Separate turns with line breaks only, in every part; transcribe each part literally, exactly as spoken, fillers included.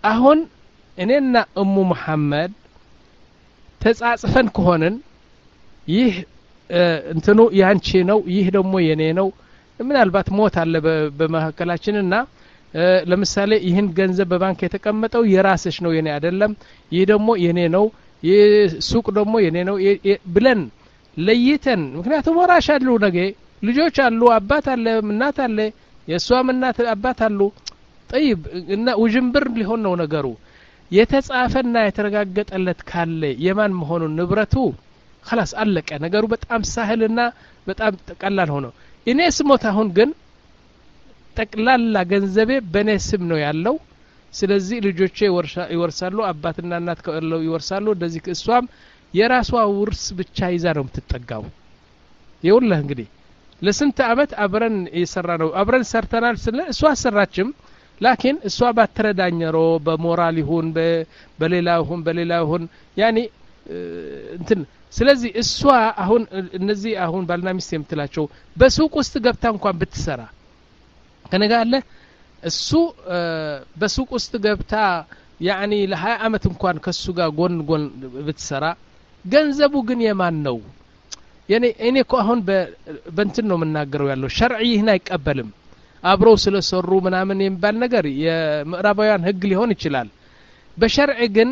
አሁን እኔና እሙ መሐመድ ተጻጽፈን ከሆነን ይህ እንትኑ ያንቺ ነው ይህ ደግሞ የኔ ነው ምናልባት ሞት አለ በመሐከላችንና ለምሳሌ ይህን ገንዘብ በባንክ የተቀመጠው የራስሽ ነው የኔ አይደለም ይህ ደግሞ የኔ ነው የሱቅ ደግሞ የኔ ነው ብለን ለይተን ምክንያቱም ወራሽ አሉ ነገ ልጆች አሉ አባት አለ እናት አለ የሷም እናት አባት አሉ طيب እና ውጅንብር ሊሆን ነው ነገሩ የተጻፈና የተረጋገጠለት ካለ የማን መሆኑን ንብረቱ خلاص አለቀ ነገሩ በጣም ሳህልና በጣም ቀላል ሆኖ እኔ ስሞት አሁን ግን ጠቅላላ ገንዘቤ በኔ ስም ነው ያለው ስለዚህ ልጆቼ ይወርሳሉ አባትና እናት ከለው ይወርሳሉ እንደዚህ እሷም የራሷ ውርስ ብቻ ይዛ ነው የምትጠጋው ይውልህ እንግዲህ ለስንት አመት አብረን እየሰራነው አብረን ሰርተናል ስለ እሷ አሰራችም ላኪን እሷ ባትረዳኝሮ በሞራል ይሁን በሌላ ይሁን በሌላ ይሁን ያኒ እንትን ስለዚህ እሷ አሁን እነዚህ አሁን ባልና ሚስት የምትላቸው በሱቅ ውስጥ ገብታ እንኳን ብትሰራ ከነጋለ እሱ በሱቅ ውስጥ ገብታ ያኒ ለ20 አመት እንኳን ከሱ ጋር ጎን ጎን ብትሰራ ገንዘቡ ግን የማን ነው ያኔ እኔ እኮ አሁን በእንትን ነው የምናገረው ያለው ሸርዒ ይህን አይቀበልም አብረው ስለሰሩ ምናምን የሚባል ነገር የምዕራባውያን ህግ ሊሆን ይችላል በሸርዕ ግን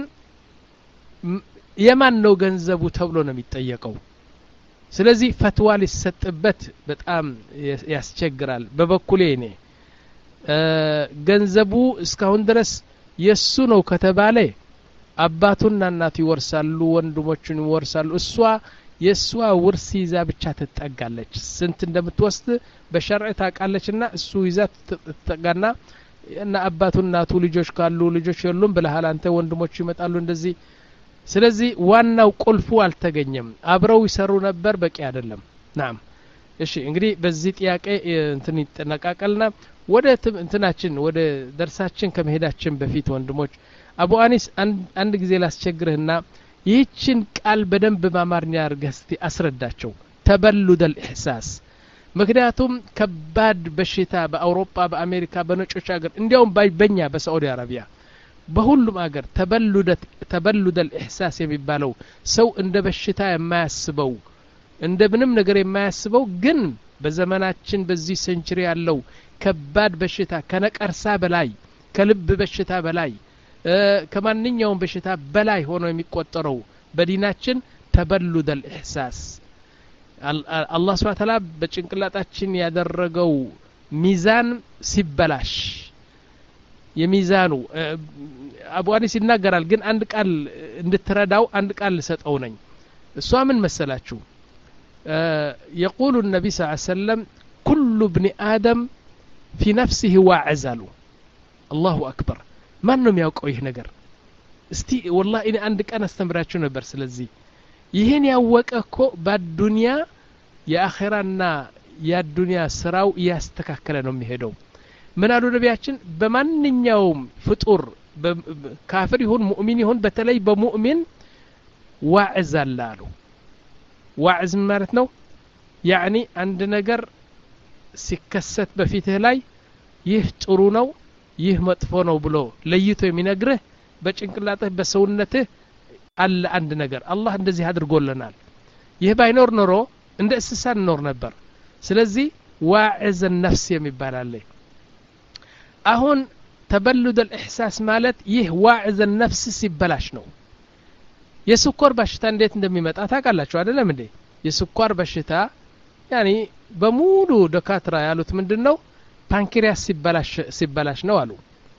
የማን ነው ገንዘቡ ተብሎ ነው የሚጠየቀው ስለዚህ ፈትዋ ሊሰጥበት በጣም ያስቸግራል በበኩሌ እኔ ገንዘቡ እስካሁን ድረስ የሱ ነው ከተባለ አባቱና እናቱ ይወርሳሉ ወንድሞቹን ይወርሳሉ እሷ የሷ ውርስ ይዛ ብቻ ትጠጋለች ስንት እንደምትወስድ በሸርዕ ታቃለችና እሱ ይዛ ትጠጋና እና አባቱና እናቱ ልጆች ካሉ ልጆች የሉም ብለሃል አንተ ወንድሞቹ ይመጣሉ እንደዚህ ስለዚህ ዋናው ቁልፉ አልተገኘም አብረው ይሰሩ ነበር በቂ አይደለም ናም እሺ እንግዲህ በዚህ ጥያቄ እንትን ይተነቃቀልና ወደ እንትናችን ወደ ደርሳችን ከመሄዳችን በፊት ወንድሞች አቡ አኒስ አንድ ጊዜ ላስቸግርህና ይህችን ቃል በደንብ በአማርኛ አድርገህ እስቲ አስረዳቸው ተበሉደል ኢህሳስ ምክንያቱም ከባድ በሽታ በአውሮፓ በአሜሪካ በነጮች ሀገር እንዲያውም በእኛ በሳዑዲ አረቢያ በሁሉም ሀገር ተበሉደት ተበሉደል ኢህሳስ የሚባለው ሰው እንደ በሽታ የማያስበው እንደ ምንም ነገር የማያስበው ግን በዘመናችን በዚህ ሴንቸሪ ያለው ከባድ በሽታ ከነቀርሳ በላይ ከልብ በሽታ በላይ ከማንኛውም በሽታ በላይ ሆኖ የሚቆጠረው በዲናችን ተበሉደል ኢህሳስ አላህ Subhanahu Ta'ala በጭንቅላታችን ያደረገው ሚዛን ሲበላሽ የሚዛኑ አቡ አኒስ ይናገራል ግን አንድ ቃል እንድትረዳው አንድ ቃል ልሰጠው ነኝ እሷ ምን መሰላችሁ يقول النبي صلى الله عليه وسلم كل ابن آدم في نفسه واعزل الله أكبر ማንንም ያውቀው ይህ ነገር እስቲ والله እኔ አንድ ቀን አስተምራችሁ ነበር ስለዚህ ይሄን ያወቀኮ በዱንያ የአኺራና የዱንያ ስራው ያስተካከለ ነው የሚሄደው ምን አሉ ነቢያችን በማንኛውም ፍጡር ካፍር ይሁን ሙእሚን ይሁን በተለይ በሙእሚን ዋዕዝ አላሉ ዋዕዝ ማለት ነው ያኒ አንድ ነገር ሲከሰት በፊትህ ላይ ይህ ጥሩ ነው ይህ መጥፎ ነው ብሎ ለይቶ የሚነግርህ በጭንቅላትህ በሰውነትህ አለ አንድ ነገር አላህ እንደዚህ አድርጎልናል ይህ ባይኖር ኖሮ እንደ እንስሳ ኖር ነበር ስለዚህ ዋዕዝ النفس የሚባል አለ አሁን ተበሉድ الإحساس ማለት ይህ ዋዕዝ النفس ሲበላሽ ነው የስኳር በሽታ እንዴት እንደሚመጣ ታውቃላችሁ አይደለም እንዴ የስኳር በሽታ ያኒ በሙሉ ደካትራ ያሉት ምንድነው ፓንክሪያስ ሲበላሽ ሲበላሽ ነው አሉ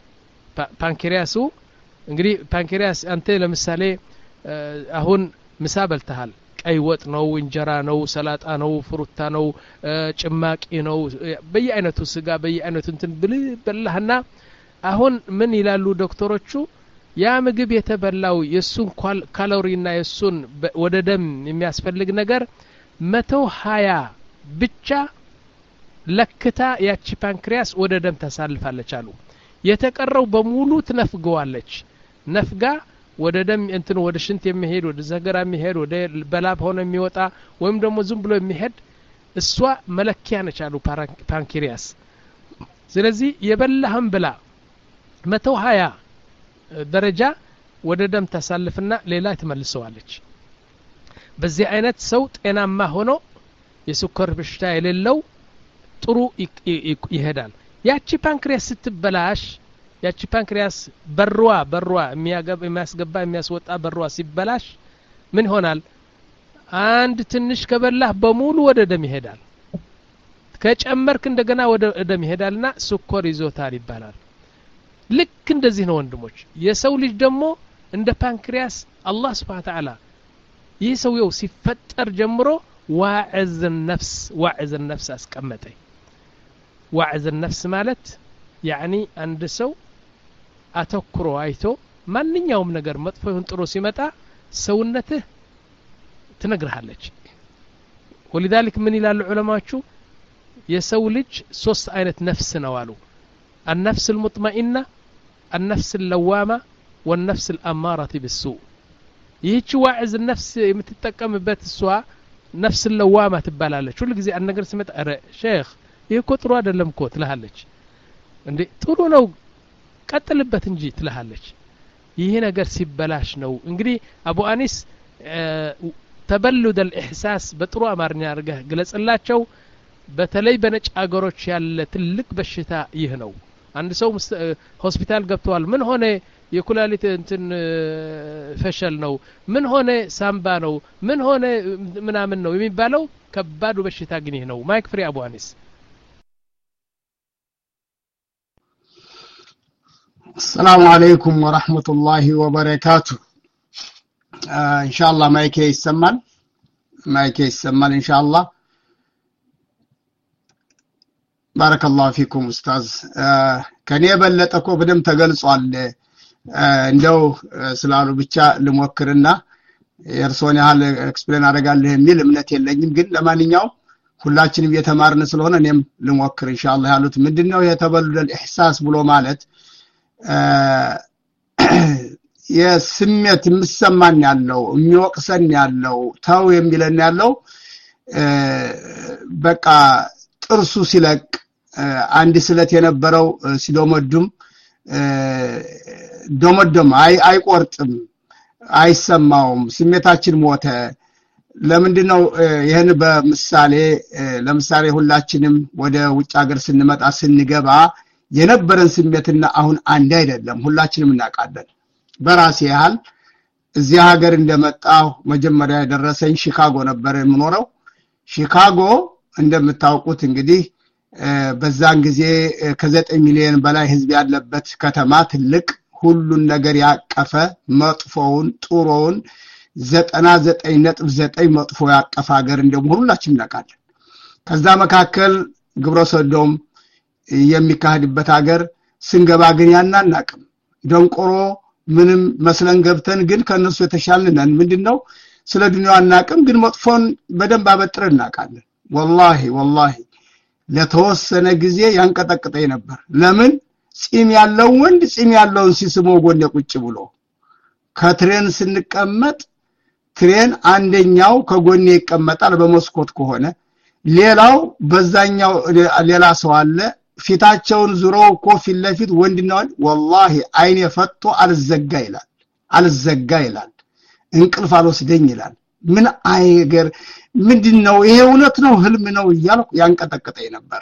ፓንክሪያሱ እንግዲህ ፓንክሪያስ አንተ ለምሳሌ አሁን ምሳ በልተሃል ቀይ ወጥ ነው እንጀራ ነው ሰላጣ ነው ፍሩታ ነው ጭማቂ ነው በየአይነቱ ስጋ በየአይነቱ እንትን በላህና አሁን ምን ይላሉ ዶክተሮቹ ያ ምግብ የተበላው የሱን ካሎሪና የሱን ወደ ደም የሚያስፈልግ ነገር መቶ ሀያ ብቻ ለክታ ያቺ ፓንክሪያስ ወደ ደም ተሳልፋለች አሉ የተቀረው በሙሉ ትነፍገዋለች ነፍጋ ወደ ደም እንትን ወደ ሽንት የሚሄድ ወደ ዘገራ የሚሄድ ወደ በላብ ሆነ የሚወጣ ወይም ደግሞ ዝም ብሎ የሚሄድ እሷ መለኪያ ነች አሉ ፓንክሪያስ ስለዚህ የበላህም ብላ መቶ ሀያ ደረጃ ወደ ደም ታሳልፍና ሌላ ትመልሰዋለች በዚህ አይነት ሰው ጤናማ ሆኖ የስኳር በሽታ የሌለው ጥሩ ይሄዳል ያቺ ፓንክሪያስ ስትበላሽ ያቺ ፓንክሪያስ በሯ በሯ የሚያገባ የሚያስገባ የሚያስወጣ በሯ ሲበላሽ ምን ይሆናል አንድ ትንሽ ከበላህ በሙሉ ወደ ደም ይሄዳል ከጨመርክ እንደገና ወደ ደም ይሄዳልና ስኳር ይዞታል ይባላል ልክ እንደዚህ ነው ወንድሞች የሰው ልጅ ደግሞ እንደ ፓንክሪያስ አላህ Subhanahu Wa Ta'ala ይህ ሰውየው ሲፈጠር ጀምሮ ዋዕዝ النفس ዋዕዝ النفس አስቀመጠ ዋዕዝ النفس ማለት يعني አንድ ሰው አተኩሮ አይቶ ማንኛውም ነገር መጥፎ ይሁን ጥሩ ሲመጣ ሰውነትህ ትነግርሃለች ولذلك ምን ይላሉ ዑለማዎቹ የሰው ልጅ ሶስት አይነት ነፍስ ነው አሉ النفس المطمئنة النفس اللوامة والنفس الأمارة بالسوء ይህች ዋዕዝ النفس የምትጠቀምበት እሷ ነፍስ اللوامة ትባላለች ሁሉ ጊዜ አንድ ነገር ሲመጣ አረ ሼክ ይሄ እኮ ጥሩ አይደለም እኮ ትልሃለች እንዴ ጥሩ ነው ቀጥልበት እንጂ ትልሃለች ይሄ ነገር ሲበላሽ ነው እንግዲህ አቡ አኒስ ተበሉድ الإحساس በጥሩ አማርኛ አድርገህ ግለጽላቸው በተለይ በነጭ አገሮች ያለ ትልቅ በሽታ ይህ ነው አንድ ሰው ሆስፒታል ገብቷል ምን ሆነ የኩላሊት እንትን ፈሸል ነው ምን ሆነ ሳምባ ነው ምን ሆነ ምናምን ነው የሚባለው ከባዱ በሽታ ግን ይህ ነው ማይክ ፍሪ አቡ አኒስ
السلام عليكم ورحمة الله وبركاته آه إن شاء الله مايك يسمال مايك يسمال إن شاء الله بارك الله فيكم أستاذ آه كان يبلتكو بدم تقلصوا على آه እንደው ስላሉ ብቻ ልሞክርና የርሶን ያህል ኤክስፕሌን አደርጋለሁ የሚል እምነት የለኝም ግን ለማንኛውም ሁላችንም እየተማርን ስለሆነ እኔም ልሞክር ኢንሻአላህ ያሉት ምንድነው የተበሉል ኢህሳስ ብሎ ማለት የስሜት ምሰማን ያለው የሚወቅሰን ያለው ታው የሚለን ያለው በቃ ጥርሱ ሲለቅ አንድ ስለት የነበረው ሲዶመዱም ዶመዶም አይ አይቆርጥም አይሰማውም ስሜታችን ሞተ ለምንድነው ይሄን በምሳሌ ለምሳሌ ሁላችንም ወደ ውጭ ሀገር ስንመጣ ስንገባ የነበረን ስሜትና አሁን አንድ አይደለም ሁላችንም እናቃለን በራሴ ያህል እዚህ ሀገር እንደመጣው መጀመሪያ ያደረሰኝ ሺካጎ ነበር የምኖረው ሺካጎ እንደምታውቁት እንግዲህ በዛን ጊዜ ከዘጠኝ ሚሊዮን በላይ ህዝብ ያለበት ከተማ ትልቅ ሁሉን ነገር ያቀፈ መጥፎውን ጥሩውን ዘጠና ዘጠኝ ነጥብ ዘጠኝ መጥፎ ያቀፈ ሀገር እንደሆነ ሁላችንም እናቃለን ከዛ መካከል ግብረ ሰዶም የሚካሄድበት ሀገር ስንገባ ግን ያናናቅም ደንቆሮ ምንም መስለን ገብተን ግን ከነሱ የተሻለነን ምንድነው ስለ ዱንያው አናቅም ግን መጥፎን በደንብ አበጥረን እናቃለን والله والله ለተወሰነ ጊዜ ያንቀጠቅጠኝ ነበር ለምን ጺም ያለው ወንድ ጺም ያለውን ሲስሞ ጎን ቁጭ ብሎ ከትሬን ስንቀመጥ ትሬን አንደኛው ከጎን ይቀመጣል በመስኮት ከሆነ ሌላው በዛኛው ሌላ ሰው አለ ፊታቸውን ዙረው ኮፊ ለፊት ወንድናው والله አይኔ ፈጥቶ አልዘጋ ይላል አልዘጋ ይላል እንቅልፍ አልወስደኝ ይላል ምን አይገር ምንድነው ይሄ እውነት ነው ህልም ነው ይያልኩ ያንቀጠቀጠኝ ነበር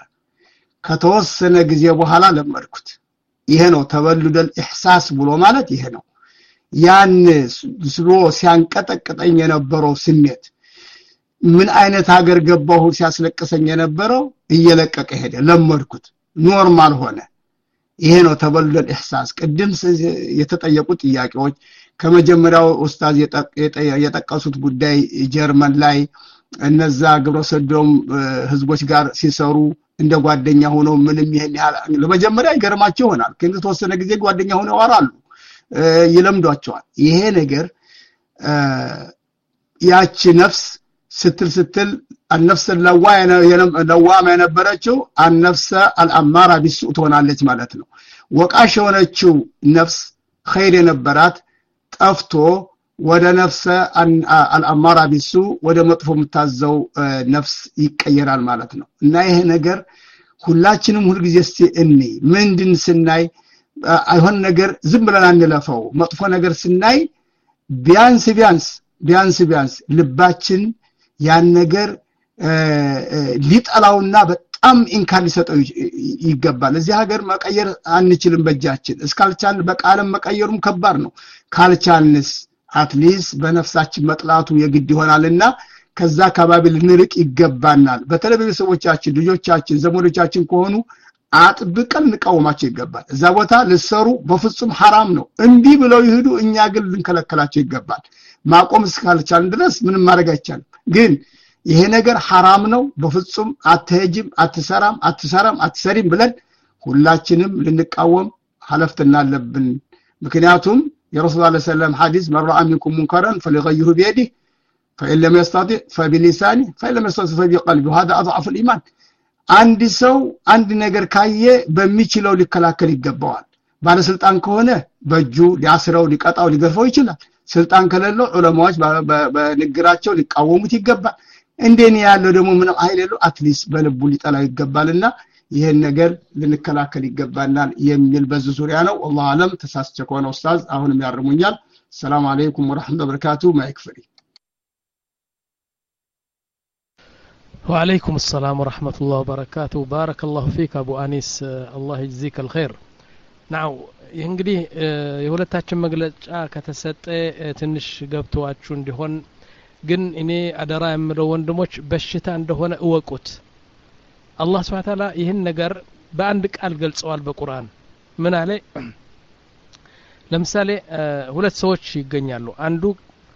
ከተወሰነ ጊዜ በኋላ ለመድኩት ይሄ ነው ተበሉደል ኢህሳስ ብሎ ማለት ይሄ ነው ያን ስሎ ሲያንቀጠቀጠኝ የነበረው ስሜት ምን አይነት ሀገር ገባሁ ሲያስለቅሰኝ የነበረው እየለቀቀ ሄደ ለመድኩት ኖርማል ሆነ ይሄ ነው ተበሉደል ኢህሳስ ቅድም የተጠየቁት ጥያቄዎች ከመጀመሪያው ኡስታዝ የጠቀሱት ጉዳይ ጀርመን ላይ እነዛ ግብረ ሰዶም ህዝቦች ጋር ሲሰሩ እንደ ጓደኛ ሆነው ምንም ይሄን ያህል ለመጀመሪያ ይገርማቸው ይሆናል ግን ተወሰነ ጊዜ ጓደኛ ሆነው ያወራሉ ይለምዷቸዋል ይሄ ነገር ያቺ ነፍስ ስትል ስትል النفس اللوامه اللوامه የነበረችው النفس الاماره بالسوء ትሆናለች ማለት ነው ወቃሽ የሆነችው ነፍስ ኸይር የነበራት ጠፍቶ ወደ ነፍስ الاماره بالسوء ወደ መጥፎ የምታዘው ነፍስ ይቀየራል ማለት ነው እና ይሄ ነገር ሁላችንም ሁሉ ጊዜ እስቲ እኔ ምንድን ስናይ አይሆን ነገር ዝም ብለን አንለፈው መጥፎ ነገር ስናይ ቢያንስ ቢያንስ ቢያንስ ቢያንስ ልባችን ያን ነገር ሊጠላውና በጣም ኢንካን ሊሰጠው ይገባል እዚህ ሀገር መቀየር አንችልም በእጃችን እስካልቻልን በቃለም መቀየሩም ከባድ ነው ካልቻልንስ አትሊስ በነፍሳችን መጥላቱ የግድ ይሆናልና ከዛ አካባቢ ልንርቅ ይገባናል በተለይ ሰዎቻችን ልጆቻችን ዘመዶቻችን ከሆኑ አጥብቀን ንቀውማቸው ይገባል እዛ ቦታ ለሰሩ በፍጹም حرام ነው እንዲ ብለው ይሄዱ እኛ ግን ልንከለከላቸው ይገባል ማቆም እስካልቻልን ድረስ ምንም ማድረግ አይቻልም ግን ይሄ ነገር حرام ነው በፍጹም አትሄጅም አትሰራም አትሰራም አትሰሪም ብለን ሁላችንም ልንቃወም ሐለፍትና አለብን ምክንያቱም የረሱል ሰለላሁ ዐለይሂ ወሰለም ሐዲስ መርአ منكم منكرا فليغيره بيده فإن لم يستطع فبلسانه فإن لم يستطع فبقلبه هذا أضعف الإيمان አንድ ሰው አንድ ነገር ካየ በሚችለው ሊከላከል ይገባዋል ባለስልጣን ከሆነ በእጁ ሊያስረው ሊቀጣው ሊገርፈው ይችላል ስልጣን ከሌለው ዑለማዎች በንግራቸው ሊቃወሙት ይገባል እንደኔ ያለው ደግሞ ምንም አይደለም አትሊስ በልቡ ሊጠላው ይገባልና ይሄን ነገር ልንከላከል ይገባናል የሚል በዙ ዙሪያ ነው والله አለም ተሳስቼ ከሆነ ኡስታዝ አሁንም ያርሙኛል ሰላም አለይኩም ወራህመቱላሂ ወበረካቱ ማይክፍሪ
وعليكم السلام ورحمة الله وبركاته بارك الله فيك أبو أنيس الله يجزيك الخير نعم እንግዲህ የሁለታችን መግለጫ ከተሰጠ ትንሽ ገብቷችሁ እንዲሆን ግን እኔ አደራ የምለው ወንድሞች በሽታ እንደሆነ እወቁት አላህ Subhanahu Ta'ala ይህን ነገር በአንድ ቃል ገልጸዋል በቁርአን ምን አለ ለምሳሌ ሁለት ሰዎች ይገኛሉ አንዱ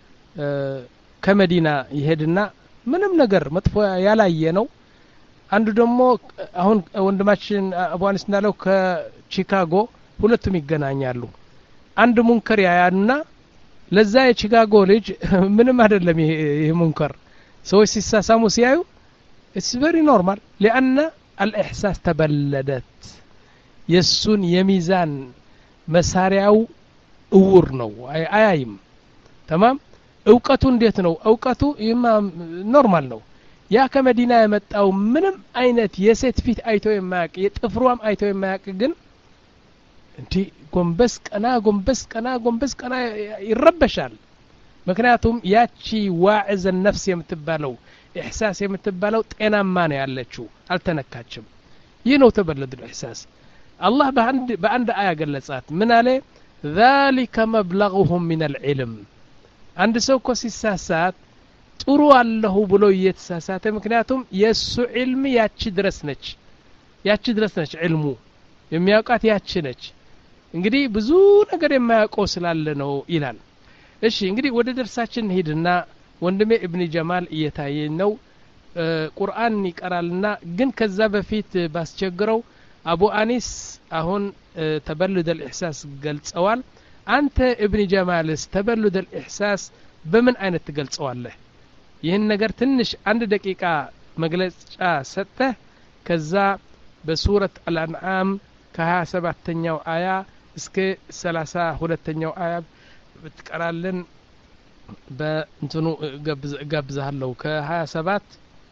ከመዲና ይሄድና ምንም ነገር መጥፎ ያላየ ነው አንዱ ደግሞ አሁን ወንድማችን አቡ አኒስ እንዳለው ከቺካጎ ሁለቱም ይገናኛሉ አንድ ሙንከር ያያና ለዛ የቺካጎ ልጅ ምንም አይደለም ይሄ ሙንከር ሰዎች ሲሳሳሙ ሲያዩ it's very normal لأن الإحساس تبلدت የሱን የሚዛን መሳሪያው እውር ነው አያይም تمام እውቀቱ እንዴት ነው እውቀቱ ኖርማል ነው ያ ከመዲና የመጣው ምንም አይነት የሴት ፊት አይቶ የማያቅ የጥፍሯም አይቶ የማያቅ ግን እንዲ ጎንበስ ቀና ጎንበስ ቀና ጎንበስ ቀና ይረበሻል ምክንያቱም ያቺ ዋዕዘ ነፍስ የምትባለው ኢህሳስ የምትባለው ጤናማ ነው ያለችው አልተነካችም ይህ ነው ተበለደ ኢህሳስ አላህ በአንድ በአንድ አያ ገለጻት ምን አለ ذلك مبلغهم من العلم አንድ ሰው እኮ ሲሳሳት ጥሩ አለሁ ብሎ እየተሳሳተ ምክንያቱም የሱ ዒልም ያቺ ድረስ ነች ያቺ ድረስ ነች ዒልሙ የሚያውቃት ያቺ ነች እንግዲህ ብዙ ነገር የማያውቀው ስላለ ነው ይላል እሺ እንግዲህ ወደ ደርሳችን ሄድና ወንድሜ ኢብኑ ጀማል እየታየ ነው ቁርአን ይቀራልና ግን ከዛ በፊት ባስቸግረው አቡ አኒስ አሁን ተበልደ الإحساس ገልጸዋል አንተ ኢብኑ ጀማልስ ተበልደ الإحساس በምን አይነት ትገልጸዋለህ ይሄን ነገር ትንሽ አንድ ደቂቃ መግለጫ ሰጥተህ ከዛ በሱረት አልአንዓም ከ27ኛው አያ እስከ ሰላሳ ሁለተኛው አያ ብትቀራለን በእንትኑ ጋብዛለሁ ከ27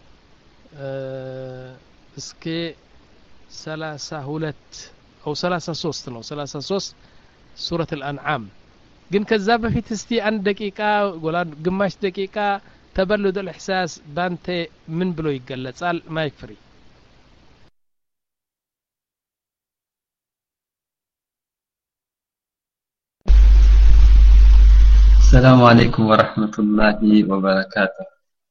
እስከ ሰላሳ ሁለት او ሰላሳ ሶስት ነው ሰላሳ ሶስት ሱረት الانعام ግን ከዛ በፊት እስቲ አንድ ደቂቃ ጎላ ግማሽ ደቂቃ ተበልደ الإحساس ባንተ ምን ብሎ ይገለጻል ማይክ ፍሪ
السلام عليكم ورحمة الله وبركاته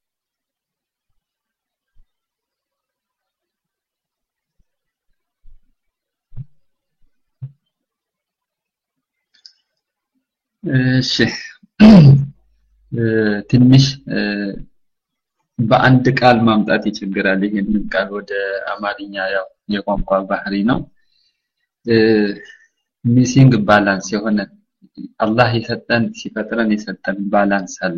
እሺ ትንሽ በአንድ ቃል ማምጣት ይችግራል ይሄንን ቃል ወደ አማርኛ ያው የቋንቋ ባህሪ ነው ሚሲንግ ባላንስ የሆነ አላህ የሰጠን ሲፈጥረን የሰጠን ባላንስ አለ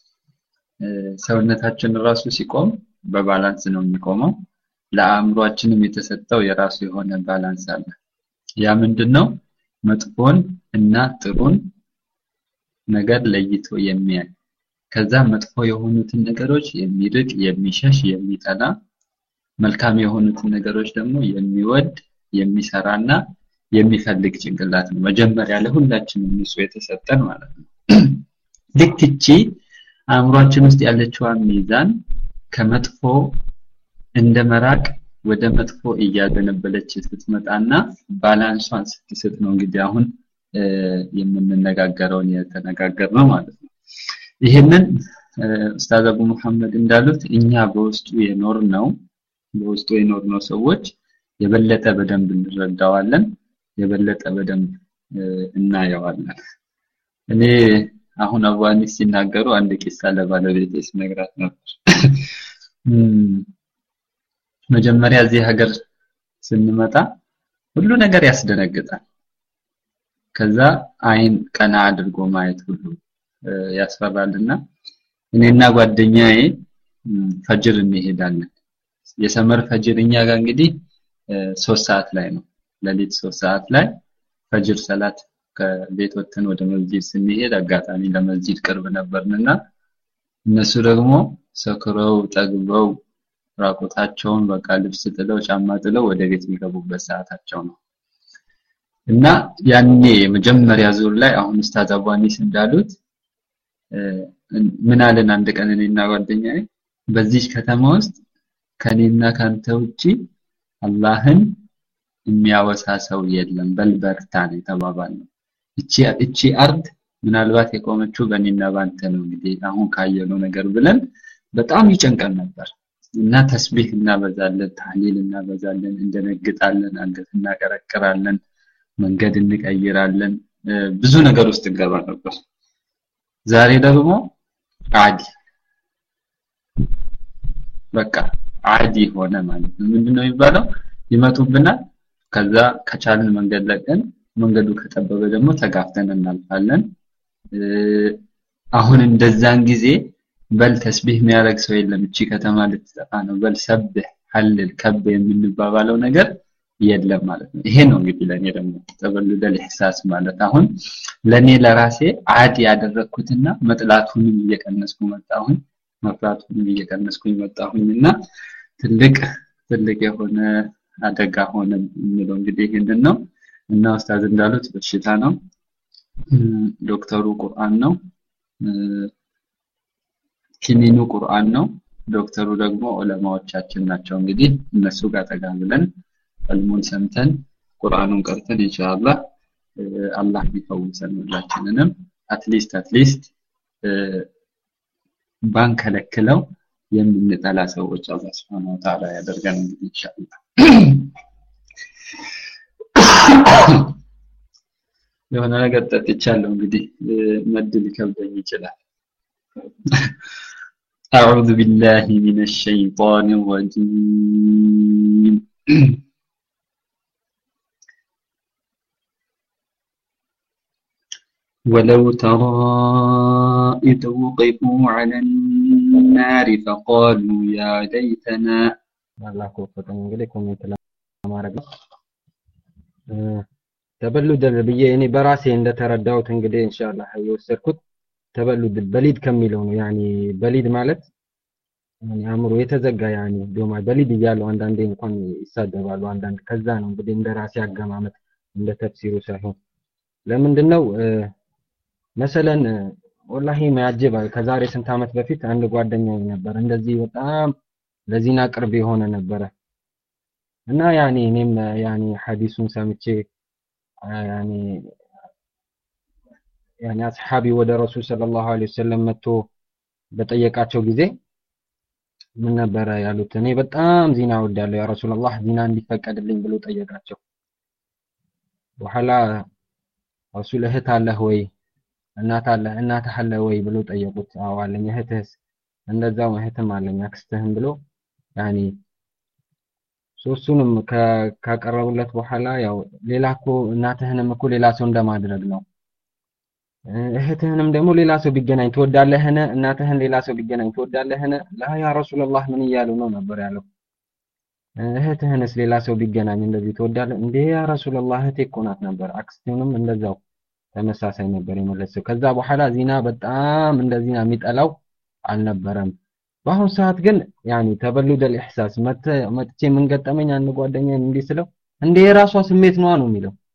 ሰውነታችን ራሱ ሲቆም በባላንስ ነው የሚቆመው ለአእምሮአችንም የተሰጠው የራሱ የሆነ ባላንስ አለ ያ ምንድነው መጥፎን እና ጥሩን ነገር ለይቶ የሚያይ ከዛ መጥፎ የሆኑትን ነገሮች የሚርቅ የሚሸሽ የሚጠላ መልካም የሆኑትን ነገሮች ደግሞ የሚወድ የሚሰራና የሚፈልግ ጭንቅላት ነው መጀመሪያ ለሁላችንም ንጹህ የተሰጠን ማለት ነው ልክቺ አእምሮአችን ውስጥ ያለችው ሚዛን ከመጥፎ እንደመራቅ ወደ መጥፎ እያገነበለች ስትመጣና ባላንሷን ስትስት ነው እንግዲህ አሁን የምንነጋገረውን የተነጋገርነው ማለት ነው ይሄንን ኡስታዝ አቡ መሐመድ እንዳሉት እኛ በውስጡ የኖር ነው በውስጡ የኖር ነው ሰዎች የበለጠ በደንብ እንረዳዋለን የበለጠ በደንብ እናየዋለን እኔ አሁን አዋኒ ሲናገሩ አንድ ቂሳ ለባለቤቴ ስነግራት ነበር መጀመሪያ እዚህ ሀገር ስንመጣ ሁሉ ነገር ያስደነግጣል ከዛ አይን ቀና አድርጎ ማየት ሁሉ ያስፈራልና እኔና ጓደኛዬ ፈጅር እንሄዳለን የሰመር ፈጅርኛ ጋር እንግዲህ ሶስት ሰዓት ላይ ነው ለሊት ሶስት ሰዓት ላይ ፈጅር ሰላት ከቤት ወጥተን ወደ መስጂድ ስንሄድ አጋጣሚ ለመስጂድ ቅርብ ነበርና እነሱ ደግሞ ሰክረው ጠግበው ራቆታቸውን በቃ ልብስ ጥለው ጫማ ጥለው ወደ ቤት የሚገቡበት ሰዓታቸው ነው እና ያኔ የመጀመሪያ ዙር ላይ አሁን ኡስታዝ አቧኒስ እንዳሉት ምን አለን አንድ ቀን እኔና ጓደኛዬ በዚህ ከተማ ውስጥ ከኔና ካንተ ውጪ አላህን የሚያወሳ ሰው የለም በልበርታ ነው ተባባልን እቺ እቺ አርድ ምናልባት የቆመችው በእኔና ባንተ ነው እንግዲህ አሁን ካየነው ነገር ብለን በጣም ይጨንቀን ነበር እና ተስቢህ እናበዛለን ታህሊል እናበዛለን እንደነግጣለን አንገት እናቀረቅራለን መንገድ እንቀይራለን ብዙ ነገር ውስጥ እንገባ ነበር ዛሬ ደግሞ አዲ በቃ አዲ ሆነ ማለት ነው ምንድነው የሚባለው ይመጡብናል ከዛ ከቻልን መንገድ ለቀን መንገዱ ከጠበበ ደግሞ ተጋፍተን እናልፋለን አሁን እንደዛን ጊዜ በል ተስቢህ የሚያረግ ሰው የለም እቺ ከተማ ልትጠፋ ነው በል ሰብህ ሐልል ከብ የምንባባለው ነገር የለም ማለት ነው ይሄ ነው እንግዲህ ለኔ ደግሞ ተበልደል ኢህሳስ ማለት አሁን ለኔ ለራሴ አዲ ያደረኩትና መጥላቱንም እየቀነስኩ መጣሁኝ መፍራቱንም እየቀነስኩኝ መጣሁኝና ትልቅ ትልቅ የሆነ አደጋ ሆነ የሚለው እንግዲህ ይሄንን ነው እና ኡስታዝ እንዳሉት በሽታ ነው ዶክተሩ ቁርአን ነው ኪኒኑ ቁርአን ነው ዶክተሩ ደግሞ ዑለማዎቻችን ናቸው እንግዲህ እነሱ ጋር ተጋብለን አልሙን ሰምተን ቁርአኑን ቀርተን ኢንሻአላህ አላህ ይፈውሰን ሁላችንንም አትሊስት አትሊስት ባንከለክለው የምንጠላ ሰዎች አላህ Subhanahu Wa Ta'ala ያደርገን ኢንሻአላህ የሆነ ነገር ተጥቻለሁ እንግዲህ መድል ይከብደኝ ይችላል أعوذ بالله من الشيطان الرجيم ولو ترى إذ وقفوا على النار فقالوا يا ليتنا
الله كوفتن እንግዲህ ኮሜንት ለማድረግ ተበሉድ ብዬ እኔ በራሴ እንደተረዳሁት እንግዲህ ኢንሻአላህ የወሰድኩት ተበሉድ በሊድ ከሚለው ነው ያኒ በሊድ ማለት ያኒ አእምሮ የተዘጋ ያኒ ዶማ በሊድ ይያለው አንዳንዴ እንኳን ይሳደባሉ አንዳንድ ከዛ ነው እንግዲህ እንደራሴ አገማመት እንደ ተፍሲሩ ሳይሆን ለምንድነው መሰለን ወላሂ ማያጅባ ከዛሬ ስንት አመት በፊት አንድ ጓደኛዬ ነበር እንደዚህ በጣም ለዚና ቅርብ የሆነ ነበር እና ያኒ እኔም ያኒ ሐዲሱን ሰምቼ ያኒ ያኒ አስሐቢ ወደ ረሱል ሰለላሁ ዐለይሂ ወሰለም መጥቶ በጠየቃቸው ጊዜ ምን ነበር ያሉት እኔ በጣም ዚና ወዳለሁ ያ ረሱላህ ዚና እንዲፈቀድልኝ ብሎ ጠየቃቸው በኋላ ረሱል እህት አለህ ወይ እናት አለ እናት አለ ወይ ብሎ ጠየቁት አዎ አለኝ እህትስ እንደዛው እህትም አለኝ አክስትህም ብሎ ያኒ ሶስቱንም ካቀረቡለት በኋላ ያው ሌላኮ እናትህንም እኮ ሌላ ሰው እንደማድረግ ነው እህትህንም ደግሞ ሌላ ሰው ቢገናኝ ተወዳለህነ እናትህን ሌላ ሰው ቢገናኝ ተወዳለህነ ላ ያ ረሱላህ ምን ይያሉ ነው ነበር ያለው እህትህንስ ሌላ ሰው ቢገናኝ እንደዚህ ተወዳለህ እንዴ ያ ረሱላህ እህቴ እኮ ናት ነበር አክስትህንም እንደዛው ተመሳሳይ ነበር የመለሰው ከዛ በኋላ ዚና በጣም እንደዚህና የሚጠላው አልነበረም በአሁን ሰዓት ግን ያኒ ተበሉደል ኢህሳስ መጥቼ ምን ገጠመኝ አንድ ጓደኛዬ እንዲህ ስለው እንደ የራሷ ስሜት ነው ነው የሚለው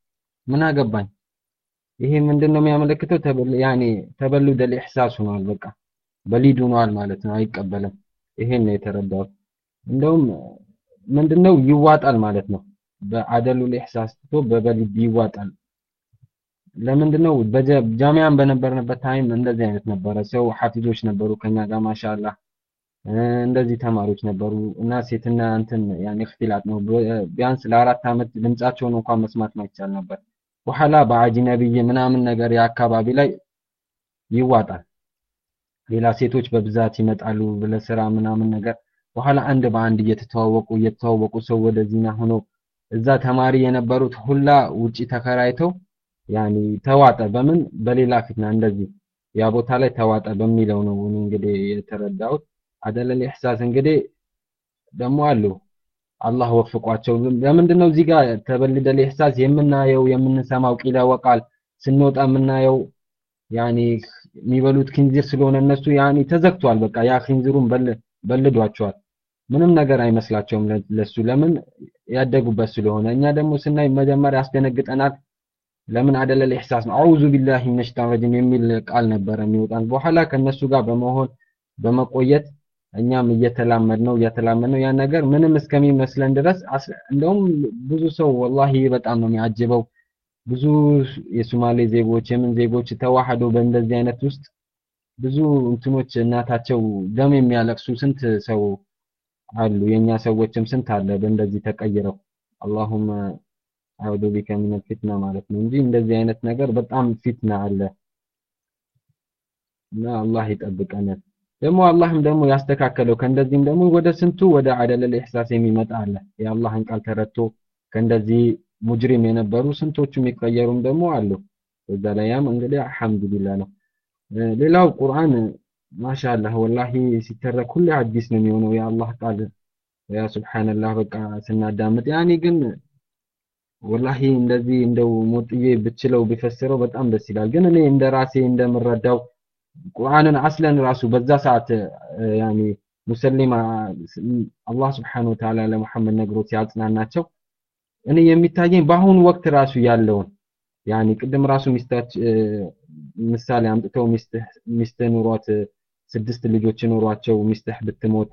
ምን አገባኝ ይሄ ምንድነው የሚያመለክተው ተበል ያኒ ተበሉደ الإحساس ሆኗል በቃ በሊድ ሆኗል ማለት ነው አይቀበልም ይሄን ነው የተረዳው እንደውም ምንድነው ይዋጣል ማለት ነው በአደሉ الإحساس ተቶ በበሊድ ይዋጣል ለምንድነው በጃሚያን በነበርንበት ታይም እንደዚህ አይነት ነበረ ሰው ሐፊዞች ነበሩ ከኛ ጋር ማሻአላህ እንደዚህ ተማሪዎች ነበሩ እና ሴትና እንትን ያኔ እክትላጥ ነው ቢያንስ ለአራት አመት ድምጻቸውን እንኳን መስማት ማይቻል ነበር በኋላ በአጅነብይ ምናምን ነገር ያካባቢ ላይ ይዋጣል ሌላ ሴቶች በብዛት ይመጣሉ ለስራ ምናምን ነገር በኋላ አንድ በአንድ እየተተዋወቁ እየተተዋወቁ ሰው ወደዚህና ሆኖ እዛ ተማሪ የነበሩት ሁላ ውጪ ተከራይተው ያኒ ተዋጠ በምን በሌላ ፊትና እንደዚህ ያ ቦታ ላይ ተዋጠ በሚለው ነው እንግዲህ የተረዳሁት አደለ الإحساس እንግዲህ ደሞ አሉ አላህ ወፍቋቸው ለምንድነው እዚህ ጋር ተበልደ الإحساس የምናየው የምንሰማው ቂላ ወቃል ስንወጣ የምናየው ያኒ የሚበሉት ኪንዚር ስለሆነ እነሱ ያኒ ተዘግቷል በቃ ያ ኪንዚሩን በልዷቸዋል ምንም ነገር አይመስላቸውም ለሱ ለምን ያደጉበት ስለሆነ እኛ ደግሞ ስናይ መጀመሪያ ያስደነግጠናል ለምን አደለ الإحساس ነው አዑዙ ቢላሂ ሚነሽ ሸይጣን ረጂም የሚል ቃል ነበር የሚወጣን በኋላ ከነሱ ጋር በመሆን በመቆየት እኛም እየተላመድ ነው እየተላመድ ነው ያ ነገር ምንም እስከሚመስለን ድረስ እንደውም ብዙ ሰው ወላሂ በጣም ነው የሚያጅበው ብዙ የሶማሌ ዜጎች የምን ዜጎች ተዋህዶ በእንደዚህ አይነት ውስጥ ብዙ እንትኖች እናታቸው ደም የሚያለቅሱ ስንት ሰው አሉ የኛ ሰዎችም ስንት አለ በእንደዚህ ተቀይረው اللهم አውዱ ቢከ ሚን الفتنه ማለት ነው እንጂ እንደዚህ አይነት ነገር በጣም ፊትና አለ እና አላህ ይጠብቀን ደግሞ አላህም ደግሞ ያስተካከለው ከእንደዚህም ደግሞ ወደ ስንቱ ወደ አደለ الإحساس የሚመጣ አለ የአላህን ቃል ተረድቶ ከእንደዚህ ሙጅሪም የነበሩ ስንቶቹ የሚቀየሩም ደግሞ አሉ በዛ ላይም እንግዲህ አልহামዱሊላህ ነው ሌላው ቁርአን ማሻአላህ ወላሂ ሲተረክ ሁሉ አዲስ ነው የሚሆነው የአላህ ቃል ያ ሱብሃንአላህ በቃ ስናዳምጥ ያኔ ግን ወላሂ እንደዚህ እንደው ሞጥዬ ብችለው ቢፈስረው በጣም ደስ ይላል ግን እኔ እንደራሴ እንደምረዳው ቁርአንን አስለን ራሱ በዛ ሰዓት ያኒ ሙሰሊማ አላህ Subhanahu Wa Ta'ala ለሙሐመድ ነግሮት ያጽናናቸው እኔ የሚታየኝ በአሁን ወቅት ራሱ ያለውን ያኒ ቅድም ራሱ ሚስታች ምሳሌ አምጥተው ሚስት ሚስት ኑሯት ስድስት ልጆች ኑሯቸው ሚስትህ ብትሞት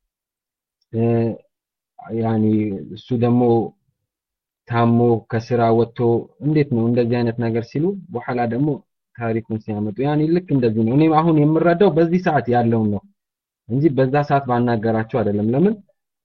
ያኒ እሱ ደግሞ ታሞ ከስራ ወጥቶ እንዴት ነው እንደዚህ አይነት ነገር ሲሉ በኋላ ደግሞ ታሪኩን ሲያመጡ ያኒ ልክ እንደዚህ ነው እኔ አሁን የምረዳው በዚህ ሰዓት ያለው ነው እንጂ በዛ ሰዓት ባናገራቸው አይደለም ለምን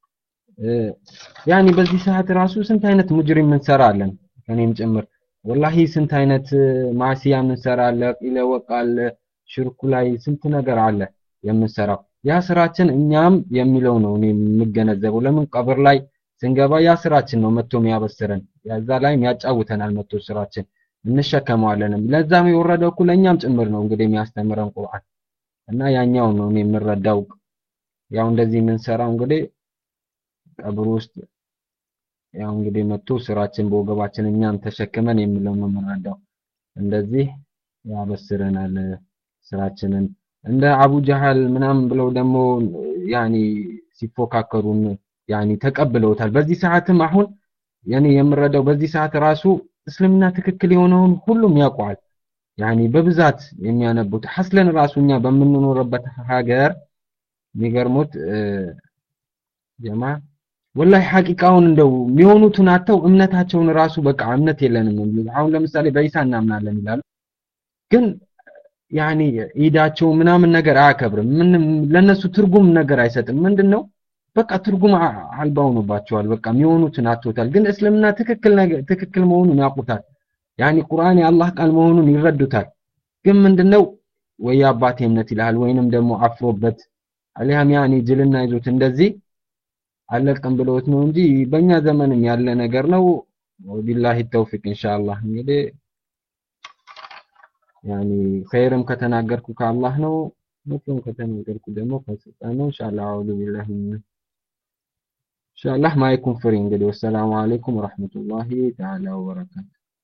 ያኒ በዚህ ሰዓት ራሱ ስንት አይነት ሙጅሪም እንሰራለን ከኔም ጭምር ወላሂ ስንት አይነት ማሲያ እንሰራለን ኢለ ወቃል ሽርኩ ላይ ስንት ነገር አለ የምንሰራው ያ ስራችን እኛም የሚለው ነው እኔ የምገነዘበው ለምን ቀብር ላይ ስንገባ ያ ስራችን ነው መጥቶ የሚያበስረን ያዛ ላይ የሚያጫውተናል መጥቶ ስራችን እንሸከማለን ለዛም የወረደው ኩለኛም ጭምር ነው እንግዲህ የሚያስተምረን ቁርአን እና ያኛው ነው እኔ የምረዳው ያው እንደዚህ ምን ሰራው እንግዲህ ቀብር ውስጥ ያው እንግዲህ መጥቶ ስራችን በወገባችን እኛም ተሸክመን የሚለው ነው የምንረዳው እንደዚህ ያበስረናል ስራችንን እንደ አቡ ጀሃል ምናምን ብለው ደግሞ ያኒ ሲፎካከሩን ያኒ ተቀብለውታል በዚህ ሰዓትም አሁን ያኒ የምረዳው በዚህ ሰዓት ራሱ እስልምና ትክክል የሆነውን ሁሉም ያውቃል ያኒ በብዛት የሚያነቡት ሐስለን ራሱኛ በመንኖርበት ሀገር የሚገርሙት ጀማ ወላሂ ሐቂቃውን እንደው የሚሆኑትን አተው እምነታቸውን ራሱ በቃ እምነት የለንም አሁን ለምሳሌ በኢሳ እናምናለን ይላሉ ግን ያኒ ኢዳቸው ምናምን ነገር አያከብርም ምን ለነሱ ትርጉም ነገር አይሰጥም ምንድነው በቃ ትርጉም አልባው ነውባቸዋል በቃ የሚሆኑትን አጥቶታል ግን እስልምና ትክክል ነገር ትክክል መሆኑን ያውቁታል ያኒ ቁርአን የአላህ ቃል መሆኑን ይረዱታል ግን ምንድነው ወይ አባቴ እምነት ይላል ወይንም ደግሞ አፍሮበት አሊያም ያኒ ጅልና ይዞት እንደዚህ አለቀም ብለውት ነው እንጂ በእኛ ዘመንም ያለ ነገር ነው ወቢላሂ ተውፊቅ ኢንሻአላህ እንግዲህ ያኒ ኸይርም ከተናገርኩ ከአላህ ነው መጥፎም ከተናገርኩ ደግሞ ከሰይጣን ነው ኢንሻአላህ አውዱ ቢላሂ ኢንሻአላህ ማይኩም ፍሪ እንግዲህ ወሰላሙ አለይኩም ወራህመቱላሂ ተዓላ ወበረካቱ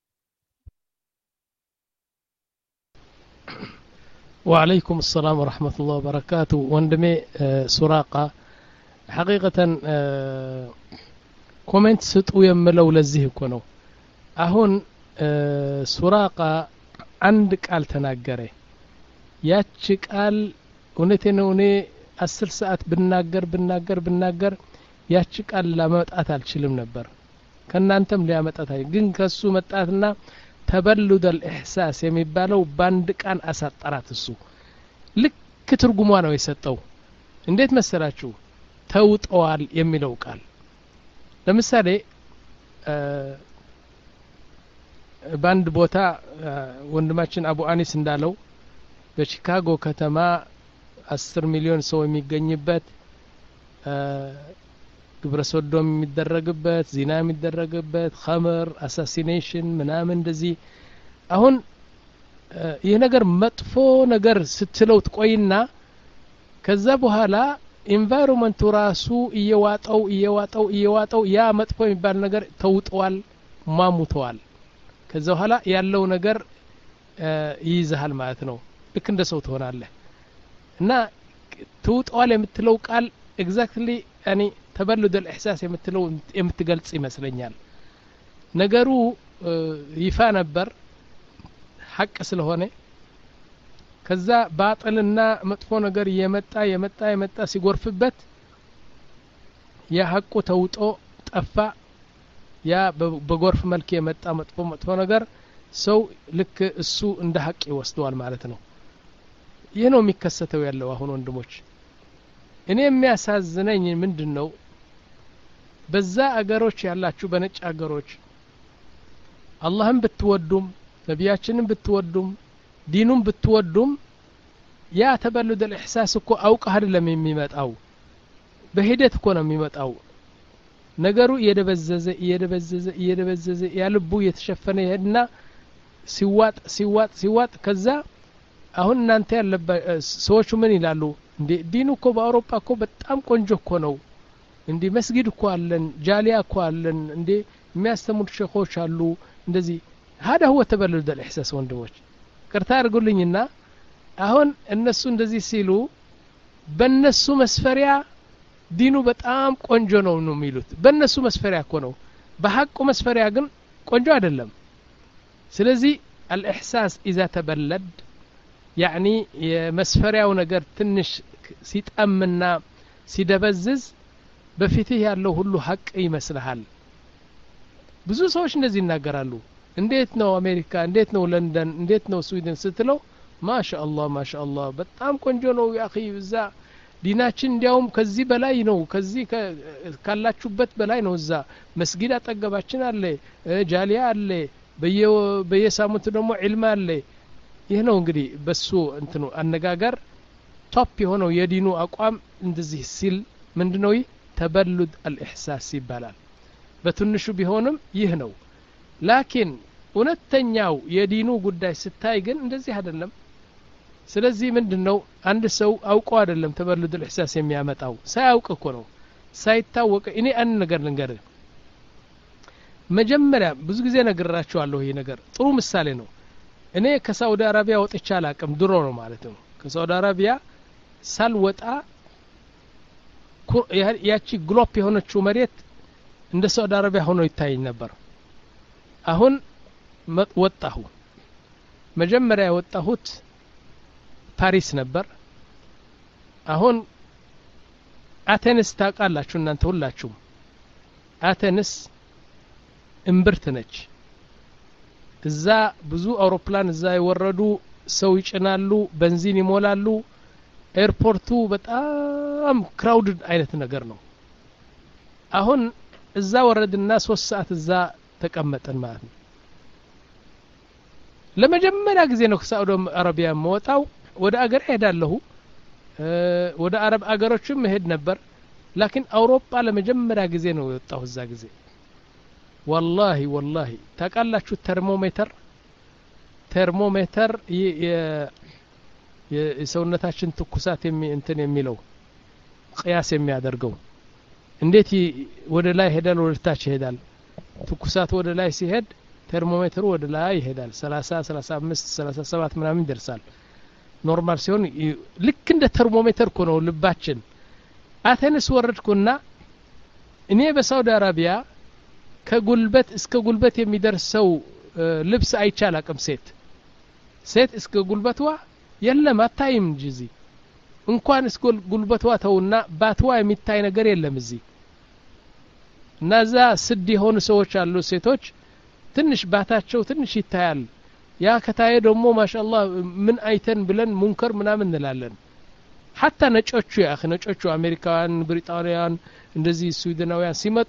وعليكم السلام ورحمة الله وبركاته وندمي سراقة حقيقة كومنت ستو يملو لزيه كونو أهون ሱራቃ አንድ ቃል ተናገረ ያቺ ቃል እውነቴ ነው እኔ አስር ሰዓት ብናገር ብናገር ብናገር ያቺ ቃል ለማውጣት አልችልም ነበር ከናንተም ሊያመጣት ግን ከሱ መጣትና ተበሉድ الإحساس የሚባለው ባንድ ቃል አሳጠራት እሱ ልክ ትርጉሟ ነው የሰጠው እንዴት መሰላችሁ ተውጠዋል የሚለው ቃል ለምሳሌ ባንድ ቦታ ወንድማችን አቡ አኒስ እንዳለው በቺካጎ ከተማ አስር ሚሊዮን ሰው የሚገኝበት ግብረ ሰዶም የሚደረግበት ዚና የሚደረግበት ኸመር አሳሲኔሽን ምናምን እንደዚህ አሁን ይሄ ነገር መጥፎ ነገር ስትለው ትቆይና ከዛ በኋላ ኢንቫይሮንመንቱ ራሱ እየዋጠው እየዋጠው እየዋጠው ያ መጥፎ የሚባል ነገር ተውጧል ማሙቷል ከዛ በኋላ ያለው ነገር ይይዛል ማለት ነው ልክ እንደ ሰው ትሆናለህ እና ተውጧል የምትለው ቃል ኤግዛክትሊ ያኒ ተበሉድ الإحساس የምትለው የምትገልጽ ይመስለኛል ነገሩ ይፋ ነበር ሐቅ ስለሆነ ከዛ ባጥልና መጥፎ ነገር የመጣ የመጣ የመጣ ሲጎርፍበት ያ ሐቁ ተውጦ ጠፋ ያ በጎርፍ መልክ የመጣ መጥፎ መጥፎ ነገር ሰው ልክ እሱ እንደ ሐቅ ይወስደዋል ማለት ነው ይሄ ነው የሚከሰተው ያለው አሁን ወንድሞች እኔ የሚያሳዝነኝ ምንድነው በዛ አገሮች ያላችሁ በነጭ አገሮች አላህን ብትወዱም ነቢያችንን ብትወዱም ዲኑን ብትወዱም ያ ተበሉድ الإحساس እኮ አውቀህ አይደለም የሚመጣው በሂደት እኮ ነው የሚመጣው ነገሩ እየደበዘዘ እየደበዘዘ እየደበዘዘ ያልቡ የተሸፈነ ይሄድና ሲዋጥ ሲዋጥ ሲዋጥ ከዛ አሁን እናንተ ያለባ ሰዎች ምን ይላሉ እንዴ ዲኑ እኮ በአውሮፓ እኮ በጣም ቆንጆ እኮ ነው እንዴ መስጊድ እኮ አለን ጃሊያ እኮ አለን እንዴ የሚያስተምሩ ሸኾች አሉ እንደዚህ هذا هو تبلد الإحساس ወንድሞች ቅርታ አድርጉልኝና አሁን እነሱ እንደዚህ ሲሉ በእነሱ መስፈሪያ ዲኑ በጣም ቆንጆ ነው ነው የሚሉት በእነሱ መስፈሪያ እኮ ነው በሐቁ መስፈሪያ ግን ቆንጆ አይደለም ስለዚህ الإحساس إذا تبلد يعني የመስፈሪያው ነገር ትንሽ ሲጣምና ሲደበዝዝ በፊትህ ያለው ሁሉ ሐቅ ይመስልሃል ብዙ ሰዎች እንደዚህ ይናገራሉ እንዴት ነው አሜሪካ እንዴት ነው ለንደን እንዴት ነው ስዊድን ስትለው ማሻአላህ ማሻአላህ በጣም ቆንጆ ነው ያ اخي እዛ ዲናችን እንዲያውም ከዚህ በላይ ነው ከዚህ ካላችሁበት በላይ ነው እዛ መስጊድ አጠገባችን አለ ጃሊያ አለ በየ በየሳምንቱ ደግሞ ዒልም አለ ይሄ ነው እንግዲህ በሱ እንትኑ አነጋገር ቶፕ የሆነው የዲኑ አቋም እንደዚህ ሲል ምንድነው ተበሉድ الإحساس ይባላል በትንሹ ቢሆንም ይህ ነው ላኪን እውነተኛው የዲኑ ጉዳይ ስታይ ግን እንደዚህ አይደለም ስለዚህ ምንድነው አንድ ሰው አውቆ አይደለም ተበሉድ الإحساس የሚያመጣው ሳያውቅ እኮ ነው ሳይታወቅ እኔ አንድ ነገር ልንገርህ መጀመሪያ ብዙ ጊዜ ነግራችኋለሁ ይሄ ነገር ጥሩ ምሳሌ ነው እኔ ከሳውዲ አረቢያ ወጥቼ አላቅም ድሮ ነው ማለት ነው ከሳውዲ አረቢያ ሳልወጣ ያቺ ግሎፕ የሆነችው መሬት እንደ ሳውዲ አረቢያ ሆኖ ይታይ ነበር አሁን ወጣሁ መጀመሪያ ወጣሁት ፓሪስ ነበር አሁን አቴንስ ታውቃላችሁ እናንተ ሁላችሁ አቴንስ እምብርት ነች እዛ ብዙ አውሮፕላን እዛ ይወረዱ ሰው ይጭናሉ በንዚን ይሞላሉ ኤርፖርቱ በጣም ክራውድድ አይነት ነገር ነው አሁን እዛ ወረድና ሶስት ሰዓት እዛ ተቀመጠን ማለት ነው ለመጀመሪያ ጊዜ ነው ከሳውዲ አረቢያ መውጣው ወደ አገር ሄዳለሁ ወደ አረብ አገሮችም መሄድ ነበር ላኪን አውሮፓ ለመጀመሪያ ጊዜ ነው የወጣው እዛ ጊዜ والله والله ታውቃላችሁ ተርሞሜትር ተርሞሜትር የሰውነታችን ትኩሳት የሚ እንትን የሚለው ቅያስ የሚያደርገው እንዴት ወደ ላይ ሄዳል ወደ ታች ይሄዳል ትኩሳት ወደ ላይ ሲሄድ ተርሞሜትሩ ወደ ላይ ይሄዳል ሰላሳ ሰላሳ አምስት ሰላሳ ሰባት ምናምን ይደርሳል ኖርማል ሲሆን ልክ እንደ ተርሞሜትር እኮ ነው ልባችን አቴንስ ወረድኩና እኔ በሳውዲ አረቢያ ከጉልበት እስከ ጉልበት የሚደርሰው ልብስ አይቻላቅም ሴት ሴት እስከ ጉልበቷ የለም አታይም ጂዚ እንኳን እስከ ጉልበቷ ተውና ባትዋ የሚታይ ነገር የለም እዚህ ናዛ ስድ የሆኑ ሰዎች አሉ ሴቶች ትንሽ ባታቸው ትንሽ ይታያል ያ ከታየ ደግሞ ማሻአላህ ምን አይተን ብለን ሙንከር ምናምን እንላለን حتى ነጮቹ ያ ነጮቹ አሜሪካን ብሪጣንያን እንደዚህ ስዊድናውያን ሲመጡ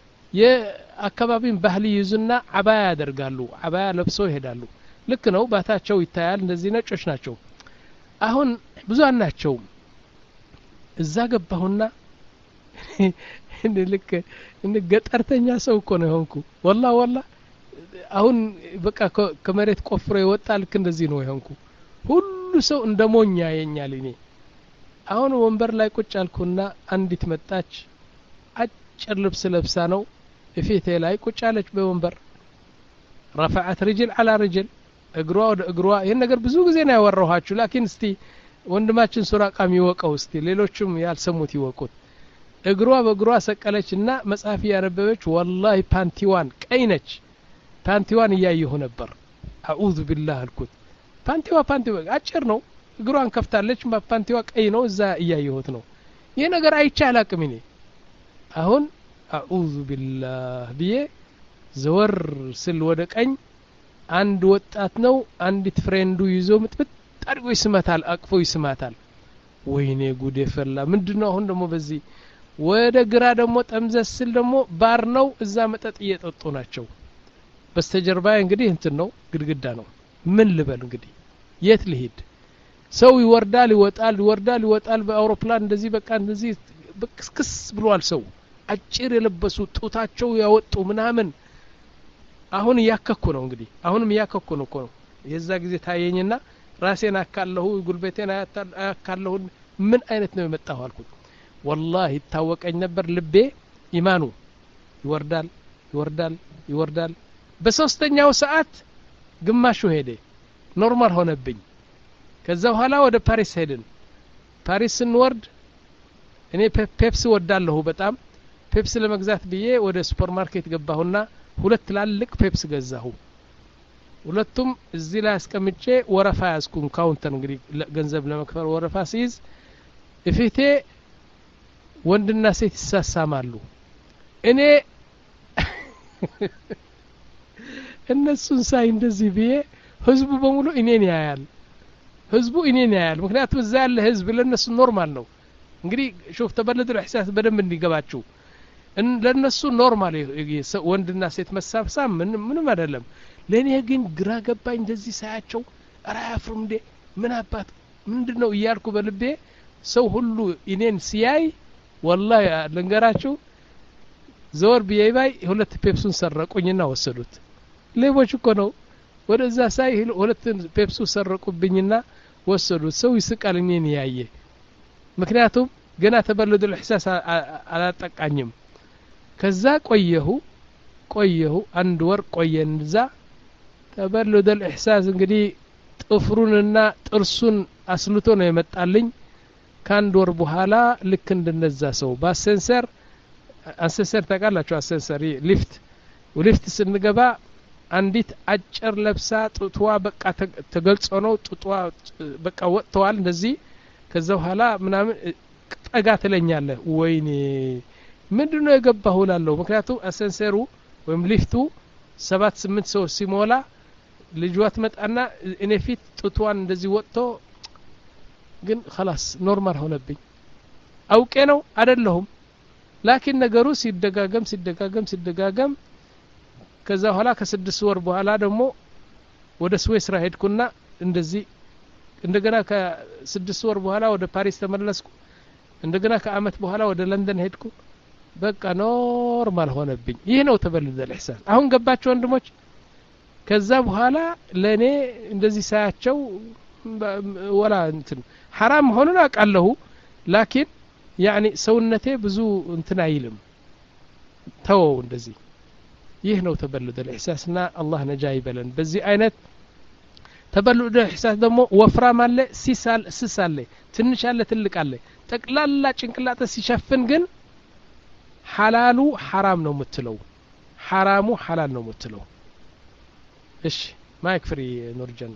የአካባቢን ባህል ይዙና አባያ ያደርጋሉ አባያ ለብሰው ይሄዳሉ ልክ ነው ባታቸው ይታያል እንደዚህ ነጮች ናቸው አሁን ብዙ አናቸው እዛ ገባሁና እንደ ልክ እንደ ገጠርተኛ ሰው እኮ ነው ሆንኩ والله والله አሁን በቃ ከመሬት ቆፍሮ ይወጣል ልክ እንደዚህ ነው ሆንኩ ሁሉ ሰው እንደሞኛ ያየኛል እኔ አሁን ወንበር ላይ ቁጭ አልኩና አንዲት መጣች አጭር ልብስ ለብሳ ነው እፊቴ ላይ ቁጭ አለች በወንበር رفعت رجل على رجل እግሯ ወደ እግሯ ይሄን ነገር ብዙ ጊዜ ነው ያወራኋችሁ ላኪን እስቲ ወንድማችን ሱራቃም ይወቀው እስቲ ሌሎችም ያልሰሙት ይወቁት እግሯ በእግሯ ሰቀለችና መጽሐፍ ያነበበች والله ፓንቲዋን ቀይነች ፓንቲዋን ያየሁ ነበር አዑዙ ቢላህ አልኩት ፓንቲዋ ፓንቲዋ አጭር ነው እግሯን ከፍታለች ፓንቲዋ ቀይ ነው እዛ ያየሁት ነው ይሄ ነገር አይቻላቅም እኔ አሁን አዑዙ ቢላህ ቢየ ዘወር ስል ወደ ቀኝ አንድ ወጣት ነው አንዲት ፍሬንዱ ይዞ ምጥጥ አድርጎ ይስማታል አቅፎ ይስማታል ወይኔ ጉድ የፈላ ምንድነው አሁን ደግሞ በዚህ ወደ ግራ ደግሞ ጠምዘስል ደግሞ ባር ነው እዛ መጠጥ እየጠጡ ናቸው በስተጀርባ እንግዲህ እንትን ነው ግድግዳ ነው ምን ልበል እንግዲህ የት ልሂድ ሰው ይወርዳል ይወጣል ይወርዳል ይወጣል በአውሮፕላን እንደዚህ በቃ እንደዚህ በክስክስ ብሏል ሰው አጭር የለበሱ ጡታቸው ያወጡ ምናምን አሁን ያከኩ ነው እንግዲህ አሁንም ያከኩ ነው እኮ የዛ ጊዜ ታየኝና ራሴን አካለሁ ጉልበቴን አካለሁ ምን አይነት ነው የመጣው አልኩት والله ታወቀኝ ነበር ልቤ ኢማኑ ይወርዳል ይወርዳል ይወርዳል በሶስተኛው ሰዓት ግማሹ ሄደ ኖርማል ሆነብኝ ከዛ በኋላ ወደ ፓሪስ ሄድን ፓሪስ እንወርድ እኔ ፔፕሲ ወዳለሁ በጣም ፔፕሲ ለመግዛት ብዬ ወደ ሱፐርማርኬት ገባሁና ሁለት ላልቅ ፔፕሲ ገዛሁ ሁለቱም እዚህ ላይ አስቀምጬ ወረፋ ያስኩን ካውንተር እንግዲህ ገንዘብ ለመክፈል ወረፋ ሲይዝ እፊቴ ወንድና ሴት ይሳሳማሉ እኔ እነሱን ሳይ እንደዚህ ብዬ ህዝቡ በሙሉ እኔን ያያል ህዝቡ እኔን ያያል ምክንያቱም እዛ ያለ ህዝብ ለነሱ ኖርማል ነው እንግዲህ ሹፍ ተበለዱ الإحساس በደንብ እንዲገባችሁ ለነሱ ኖርማል ወንድና ሴት መሳሳም ምንም አይደለም ለኔ ግን ግራ ገባኝ እንደዚህ ሳያቸው አራፍሩም እንደ ምን አባት ምንድነው እያልኩ በልቤ ሰው ሁሉ እኔን ሲያይ والله ለንገራችሁ ዞር ቢያይ ሁለት ፔፕሱን ሰረቁኝና ወሰዱት ሌቦች እኮ ነው ወደዛ ሳይ ሁለት ፔፕሱ ሰረቁብኝና ወሰዱት ሰው ይስቃል እኔን ያየ ምክንያቱም ገና ተበለዱ الإحساس አላጠቃኝም ከዛ ቆየሁ ቆየሁ አንድ ወር ቆየን እዛ ተበለዱ الإحساس እንግዲህ ጥፍሩንና ጥርሱን አስልቶ ነው የመጣልኝ ካንድ ወር በኋላ ልክ እንደነዛ ሰው በአሰንሰር አሰንሰር ታውቃላችሁ አሰንሰር ሊፍት ወሊፍት ስንገባ አንዲት አጭር ለብሳ ጡቷ በቃ ተገልጾ ነው ጡቷ በቃ ወጥተዋል እንደዚህ ከዛ በኋላ ምናምን ጠጋ ትለኛለህ ወይኔ ምንድነው የገባው ላለው ምክንያቱም አሰንሰሩ ወይም ሊፍቱ ሰባት ስምንት ሰው ሲሞላ ልጅዋት መጣና እኔ ፊት ጡቷን እንደዚህ ወጥቶ ግን خلاص ኖርማል ሆነብኝ አውቄ ነው አይደለሁም ላኪን ነገሩ ሲደጋገም ሲደጋገም ሲደጋገም ከዛ በኋላ ከስድስት ወር በኋላ ደግሞ ወደ ስዊስ ሄድኩና እንደዚህ እንደገና ከስድስት ወር በኋላ ወደ ፓሪስ ተመለስኩ እንደገና ከአመት በኋላ ወደ ለንደን ሄድኩ በቃ ኖርማል ሆነብኝ ይሄ ነው ተበለደ الإحساس አሁን ገባችሁ ወንድሞች ከዛ በኋላ ለኔ እንደዚህ ሳያቸው ወላ እንትን حرام ሆነና አቃለሁ ላኪን يعني ሰውነቴ ብዙ እንትን አይልም ተው እንደዚህ ይህ ነው ተበለደ الإحساسና አላህ ነጃ ይበለን በዚህ አይነት ተበለደ الإحساس ደግሞ ወፍራም አለ ሲሳል ሲሳል ትንሽ አለ ትልቅ አለ ጠቅላላ ጭንቅላተ ሲሸፍን ግን ሐላሉ حرام ነው የምትለው حرامو حلال ነው የምትለው እሺ ማይክ ፍሪ ኑር ጀና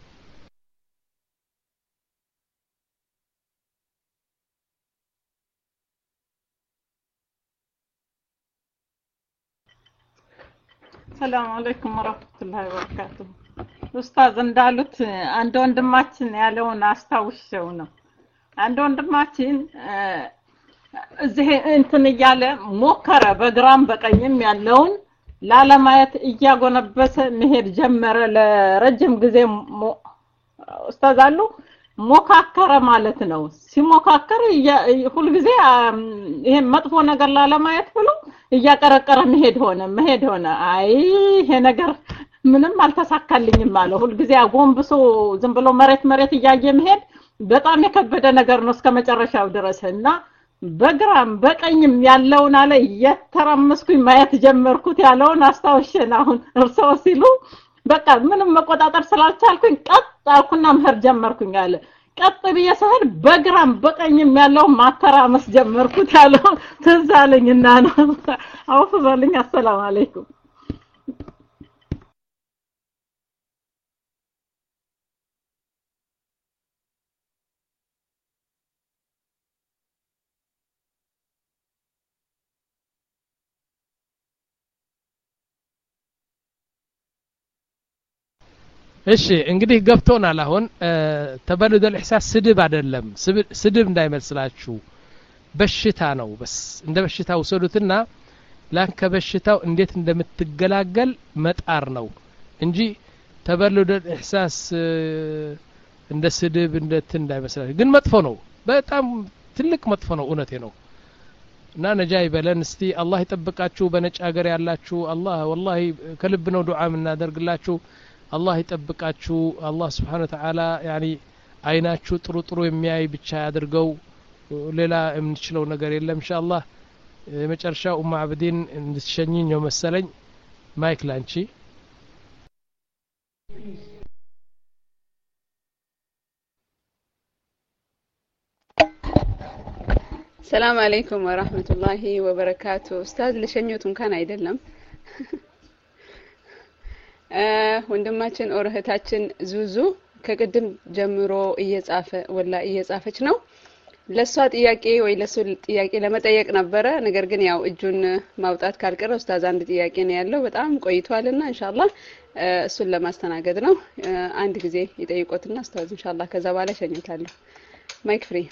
ሰላም አለይኩም ወራህመቱላሂ ወበረካቱ ኡስታዝ እንዳሉት አንድ ወንድማችን ያለውን አስታውሽው ነው አንድ ወንድማችን እዚህ እንትን እያለ ሞከረ በግራም በቀኝም ያለውን ላለማየት እያጎነበሰ መሄድ ጀመረ ለረጅም ጊዜ ኡስታዝ አሉ ሞካከረ ማለት ነው ሲሞካከር ሁሉ ጊዜ ይሄ መጥፎ ነገር ላለማየት ብሎ እያቀረቀረ መሄድ ሆነ መሄድ ሆነ አይ ይሄ ነገር ምንም አልተሳካልኝም ማለት ሁሉ ጊዜ አጎንብሶ ዝም ብሎ መሬት መሬት እያየ መሄድ በጣም የከበደ ነገር ነው እስከመጨረሻው ድረስና በግራም በቀኝም ያለውን አለ እየተራመስኩኝ ማየት ጀመርኩት ያለውን አስታውሽን አሁን እርሶ ሲሉ በቃ ምንም መቆጣጠር ስላልቻልኩኝ ቀጥ አልኩና መሄድ ጀመርኩኝ አለ ቀጥ በየሰህር በግራም በቀኝም ያለው ማተራመስ ጀመርኩት ያለው ትዝ አለኝና ነው አውፍ በልኝ አሰላሙ አለይኩም
እሺ እንግዲህ ገብቶናል አሁን ተበልዶ الإحساس ስድብ አይደለም ስድብ እንዳይመስላችሁ በሽታ ነው በስ እንደ በሽታ ወሰዱትና ላንከ በሽታው እንዴት እንደምትገላገል መጣር ነው እንጂ ተበልዶ الإحساس እንደ ስድብ እንደት እንዳይመስላችሁ ግን መጥፎ ነው በጣም ትልቅ መጥፎ ነው እውነቴ ነው እና ነጃ ይበለን እስቲ አላህ ይጠብቃችሁ በነጭ ሀገር ያላችሁ አላህ والله ከልብ ነው ዱዓ እናደርግላችሁ الله يطبقاችሁ الله سبحانه وتعالى يعني አይናችሁ ጥሩ ጥሩ የሚያይ ብቻ ያድርገው ሌላ የምንችለው ነገር የለም ኢንሻአላህ መጨረሻው ኡማ አብዲን እንድትሸኝኝ ነው መሰለኝ ማይክ ላንቺ
ሰላም አለይኩም ወራህመቱላሂ ወበረካቱ ኡስታዝ ለሸኞት እንኳን አይደለም ወንድማችን ኦርህታችን ዙዙ ከቅድም ጀምሮ እየጻፈ ወላ እየጻፈች ነው ለሷ ጥያቄ ወይ ለሱ ጥያቄ ለመጠየቅ ነበረ ነገር ግን ያው እጁን ማውጣት ካልቀረ ኡስታዝ አንድ ጥያቄ ነው ያለው በጣም ቆይቷልና ኢንሻአላህ እሱን ለማስተናገድ ነው አንድ ጊዜ ይጠይቆትና ኡስታዝ ኢንሻአላህ ከዛ በኋላ ሸኝታለሁ ማይክ ፍሪ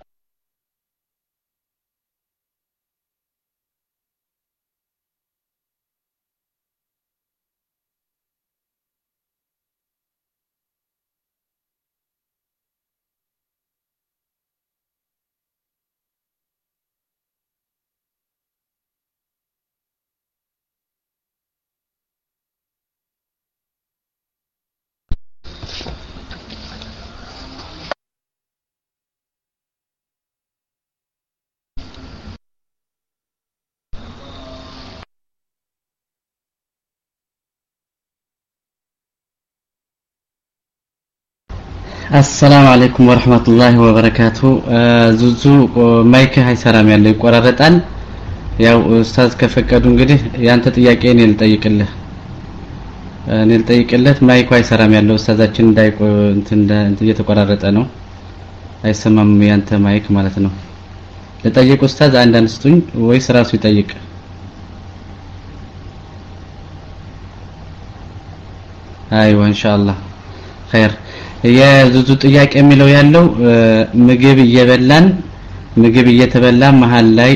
السلام عليكم ورحمة الله وبركاته زوزو مايك هاي سلام يالله يقررتان يا أستاذ كفكدو እንግዲህ ያንተ ጥያቄ እኔ ልጠይቅልህ እኔ ልጠይቅልህ ማይክ هاي سلام ያለው ኡስታዛችን እንዳይ እንትን እየተቆራረጠ ነው አይሰማም ያንተ ማይክ ማለት ነው ለጠይቅ ኡስታዝ አንድ አንስቱኝ ወይስ ራሱ ይጠይቅ አይዋ ኢንሻአላህ خير የዙዙ ጥያቄ የሚለው ያለው ምግብ እየበላን ምግብ እየተበላ መሃል ላይ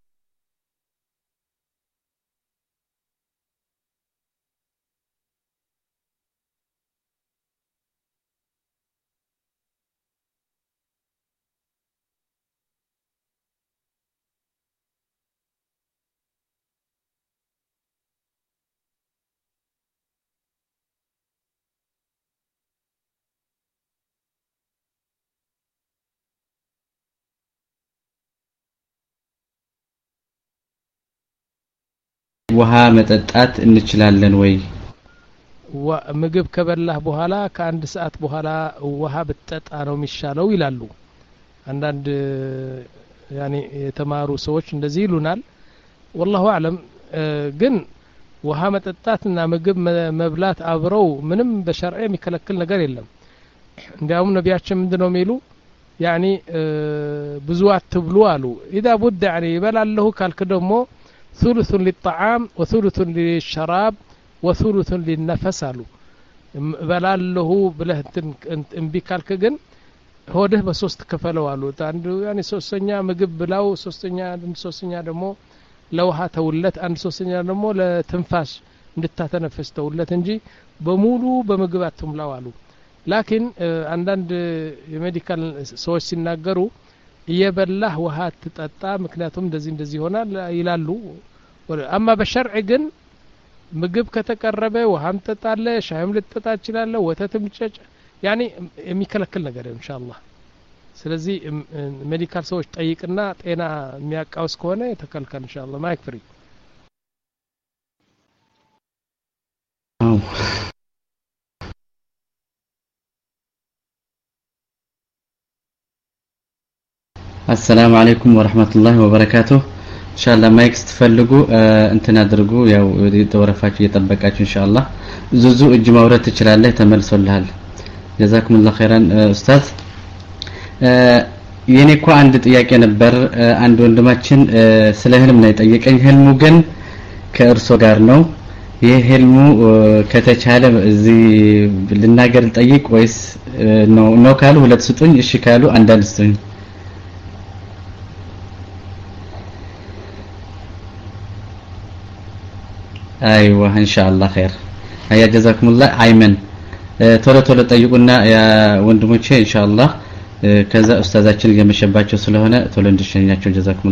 ውሃ መጠጣት እንችላለን ወይ
ምግብ ከበላህ በኋላ ከአንድ ሰዓት በኋላ ውሃ ብትጠጣ ነው የሚሻለው ይላሉ አንዳንድ ያኒ የተማሩ ሰዎች እንደዚህ ይሉናል والله اعلم ግን ውሃ መጠጣትና ምግብ መብላት አብረው ምንም በሸርዕ የሚከለክል ነገር የለም እንዲያውም ነቢያችን ምንድነው የሚሉ ያኒ ብዙ አትብሉ አሉ اذا بد يعني ይበላለሁ ካልክ ደግሞ ثلث للطعام وثلث للشراب وثلث للنفس አሉ በላለሁ ብለህ እንቢ ካልክ ግን ሆድህ በሶስት ከፈለው አሉ አንዱ ያኒ ሶስተኛ ምግብ ብላው ሶስተኛ ሶስተኛ ደግሞ ለውሃ ተውለት አንድ ሶስተኛ ደግሞ ለትንፋሽ እንድታተነፍስ ተውለት እንጂ በሙሉ በምግብ አትምላው አሉ ላኪን አንዳንድ የሜዲካል ሰዎች ሲናገሩ እየበላህ ውሃ ትጠጣ ምክንያቱም እንደዚህ እንደዚህ ይሆናል ይላሉ አማ በሸርዕ ግን ምግብ ከተቀረበ ውሃም ተጣለ ሻይም ልትጠጣ ይችላል ወተትም ጨጭ ያኒ የሚከለክል ነገር ነው ኢንሻአላህ ስለዚህ ሜዲካል ሰዎች ጠይቅና ጤና የሚያቃውስ ከሆነ ተከልከል ኢንሻአላህ ማይክ ፍሪ
السلام عليكم ورحمة الله وبركاته إن شاء الله ما يكستفلقوا انتنا درقوا يا دورفاتي يطبقاتوا إن شاء الله زوزو اجي مورد تشلال الله تملسوا لهال جزاكم الله خيرا أستاذ የኔ እኮ አንድ ጥያቄ ነበር አንድ ወንድማችን ስለ ህልም ነው የጠየቀኝ ህልሙ ግን ከእርሶ ጋር ነው ይሄ ህልሙ ከተቻለ እዚህ ልናገር ጠይቅ ወይስ ነው ነው ካሉ ሁለት ስጡኝ እሺ ካሉ አንዳንድ ስጡኝ ايوه ان شاء الله خير هيا جزاكم الله ايمن ቶሎ ቶሎ ጠይቁና ያ ወንድሞቼ ኢንሻአላህ ከዛ ኡስታዛችን የመሸባቸው ስለሆነ ቶሎ እንድሸኛቸው ጀዛኩም